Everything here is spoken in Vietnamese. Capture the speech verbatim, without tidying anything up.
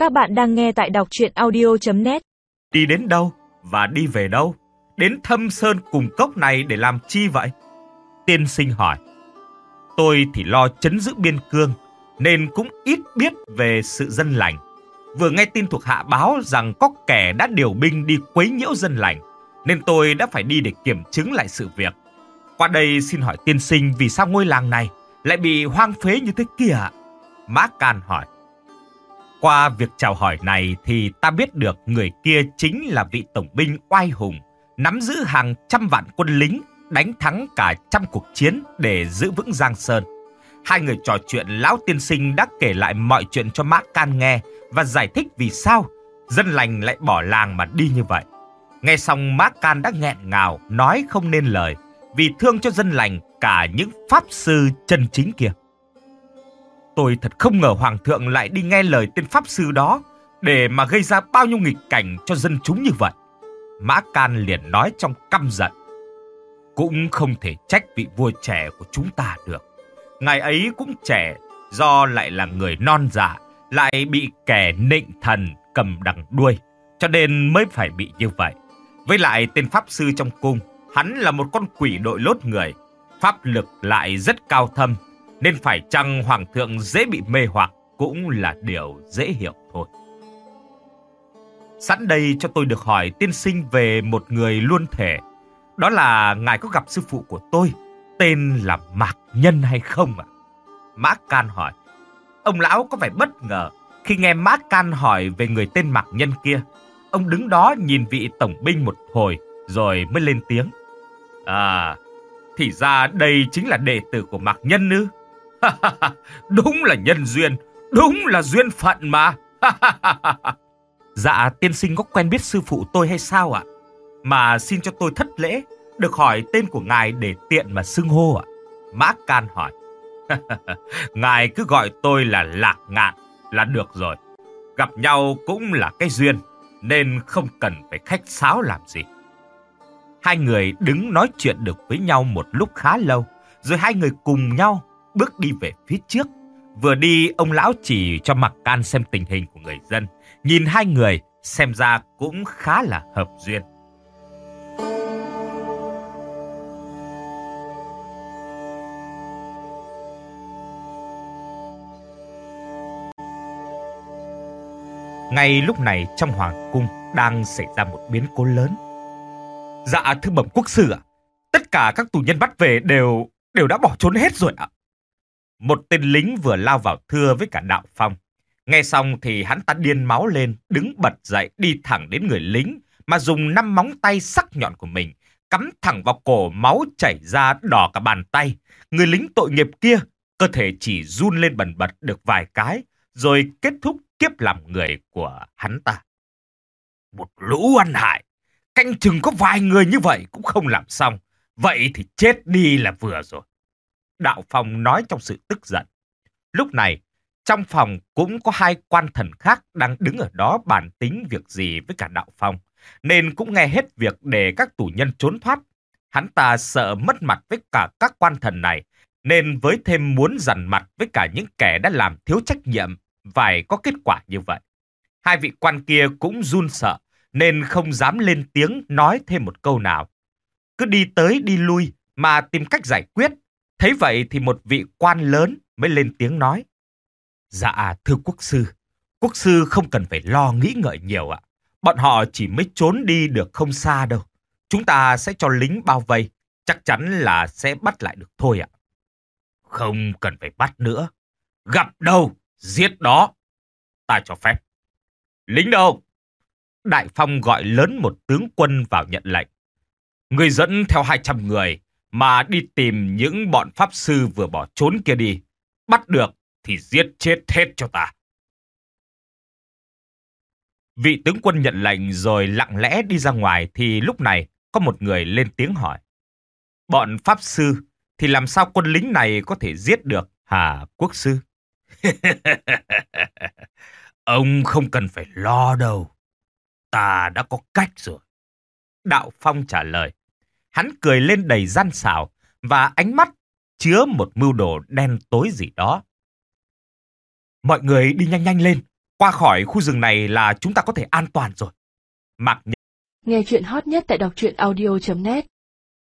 Các bạn đang nghe tại đọc truyện audio chấm net. Đi đến đâu và đi về đâu? Đến Thâm Sơn Cùng Cốc này để làm chi vậy? Tiên sinh hỏi. Tôi thì lo trấn giữ biên cương, nên cũng ít biết về sự dân lành. Vừa nghe tin thuộc hạ báo rằng có kẻ đã điều binh đi quấy nhiễu dân lành, nên tôi đã phải đi để kiểm chứng lại sự việc. Qua đây xin hỏi tiên sinh vì sao ngôi làng này lại bị hoang phế như thế kia ạ? Mã Can hỏi. Qua việc chào hỏi này thì ta biết được người kia chính là vị tổng binh oai hùng, nắm giữ hàng trăm vạn quân lính, đánh thắng cả trăm cuộc chiến để giữ vững Giang Sơn. Hai người trò chuyện, lão tiên sinh đã kể lại mọi chuyện cho Mã Can nghe và giải thích vì sao dân lành lại bỏ làng mà đi như vậy. Nghe xong Mã Can đã nghẹn ngào, nói không nên lời, vì thương cho dân lành cả những pháp sư chân chính kia. Tôi thật không ngờ Hoàng thượng lại đi nghe lời tên pháp sư đó để mà gây ra bao nhiêu nghịch cảnh cho dân chúng như vậy. Mã Can liền nói trong căm giận. Cũng không thể trách vị vua trẻ của chúng ta được. Ngài ấy cũng trẻ, do lại là người non dạ, lại bị kẻ nịnh thần cầm đằng đuôi, cho nên mới phải bị như vậy. Với lại tên pháp sư trong cung, hắn là một con quỷ đội lốt người, pháp lực lại rất cao thâm, nên phải chăng Hoàng thượng dễ bị mê hoặc cũng là điều dễ hiểu thôi. Sẵn đây cho tôi được hỏi tiên sinh về một người luôn thể. Đó là ngài có gặp sư phụ của tôi, tên là Mạc Nhân hay không ạ? Mã Can hỏi. Ông lão có vẻ bất ngờ khi nghe Mã Can hỏi về người tên Mạc Nhân kia. Ông đứng đó nhìn vị tổng binh một hồi rồi mới lên tiếng. À, thì ra đây chính là đệ tử của Mạc Nhân ư? Đúng là nhân duyên, đúng là duyên phận mà. Dạ, tiên sinh có quen biết sư phụ tôi hay sao ạ? Mà xin cho tôi thất lễ, được hỏi tên của ngài để tiện mà xưng hô ạ? Mã Can hỏi. Ngài cứ gọi tôi là Lạc Ngạn là được rồi. Gặp nhau cũng là cái duyên, nên không cần phải khách sáo làm gì. Hai người đứng nói chuyện được với nhau một lúc khá lâu, rồi hai người cùng nhau bước đi về phía trước. Vừa đi, ông lão chỉ cho Mạc Can xem tình hình của người dân. Nhìn hai người xem ra cũng khá là hợp duyên. Ngay lúc này trong hoàng cung đang xảy ra một biến cố lớn. Dạ thưa bẩm quốc sư ạ, tất cả các tù nhân bắt về đều đều đã bỏ trốn hết rồi ạ. Một tên lính vừa lao vào thưa với cả Đạo Phong. Nghe xong thì hắn ta điên máu lên, đứng bật dậy đi thẳng đến người lính mà dùng năm móng tay sắc nhọn của mình cắm thẳng vào cổ, máu chảy ra đỏ cả bàn tay. Người lính tội nghiệp kia cơ thể chỉ run lên bần bật được vài cái rồi kết thúc kiếp làm người của hắn ta. Một lũ ăn hại, canh chừng có vài người như vậy cũng không làm xong, vậy thì chết đi là vừa rồi. Đạo Phong nói trong sự tức giận. Lúc này, trong phòng cũng có hai quan thần khác đang đứng ở đó bàn tính việc gì với cả Đạo Phong, nên cũng nghe hết việc để các tù nhân trốn thoát. Hắn ta sợ mất mặt với cả các quan thần này, nên với thêm muốn dằn mặt với cả những kẻ đã làm thiếu trách nhiệm phải có kết quả như vậy. Hai vị quan kia cũng run sợ, nên không dám lên tiếng nói thêm một câu nào. Cứ đi tới đi lui mà tìm cách giải quyết. Thấy vậy thì một vị quan lớn mới lên tiếng nói. Dạ thưa quốc sư, quốc sư không cần phải lo nghĩ ngợi nhiều ạ. Bọn họ chỉ mới trốn đi được không xa đâu. Chúng ta sẽ cho lính bao vây, chắc chắn là sẽ bắt lại được thôi ạ. Không cần phải bắt nữa. Gặp đâu, giết đó. Ta cho phép. Lính đâu? Đại Phong gọi lớn một tướng quân vào nhận lệnh. Người dẫn theo hai trăm người mà đi tìm những bọn pháp sư vừa bỏ trốn kia đi. Bắt được thì giết chết hết cho ta. Vị tướng quân nhận lệnh rồi lặng lẽ đi ra ngoài thì lúc này có một người lên tiếng hỏi. Bọn pháp sư thì làm sao quân lính này có thể giết được hả quốc sư? Ông không cần phải lo đâu. Ta đã có cách rồi. Đạo Phong trả lời. Hắn cười lên đầy gian xảo và ánh mắt chứa một mưu đồ đen tối gì đó. Mọi người đi nhanh nhanh lên, qua khỏi khu rừng này là chúng ta có thể an toàn rồi. Mạc Nhật. Nghe chuyện hot nhất tại đọc truyện audio chấm net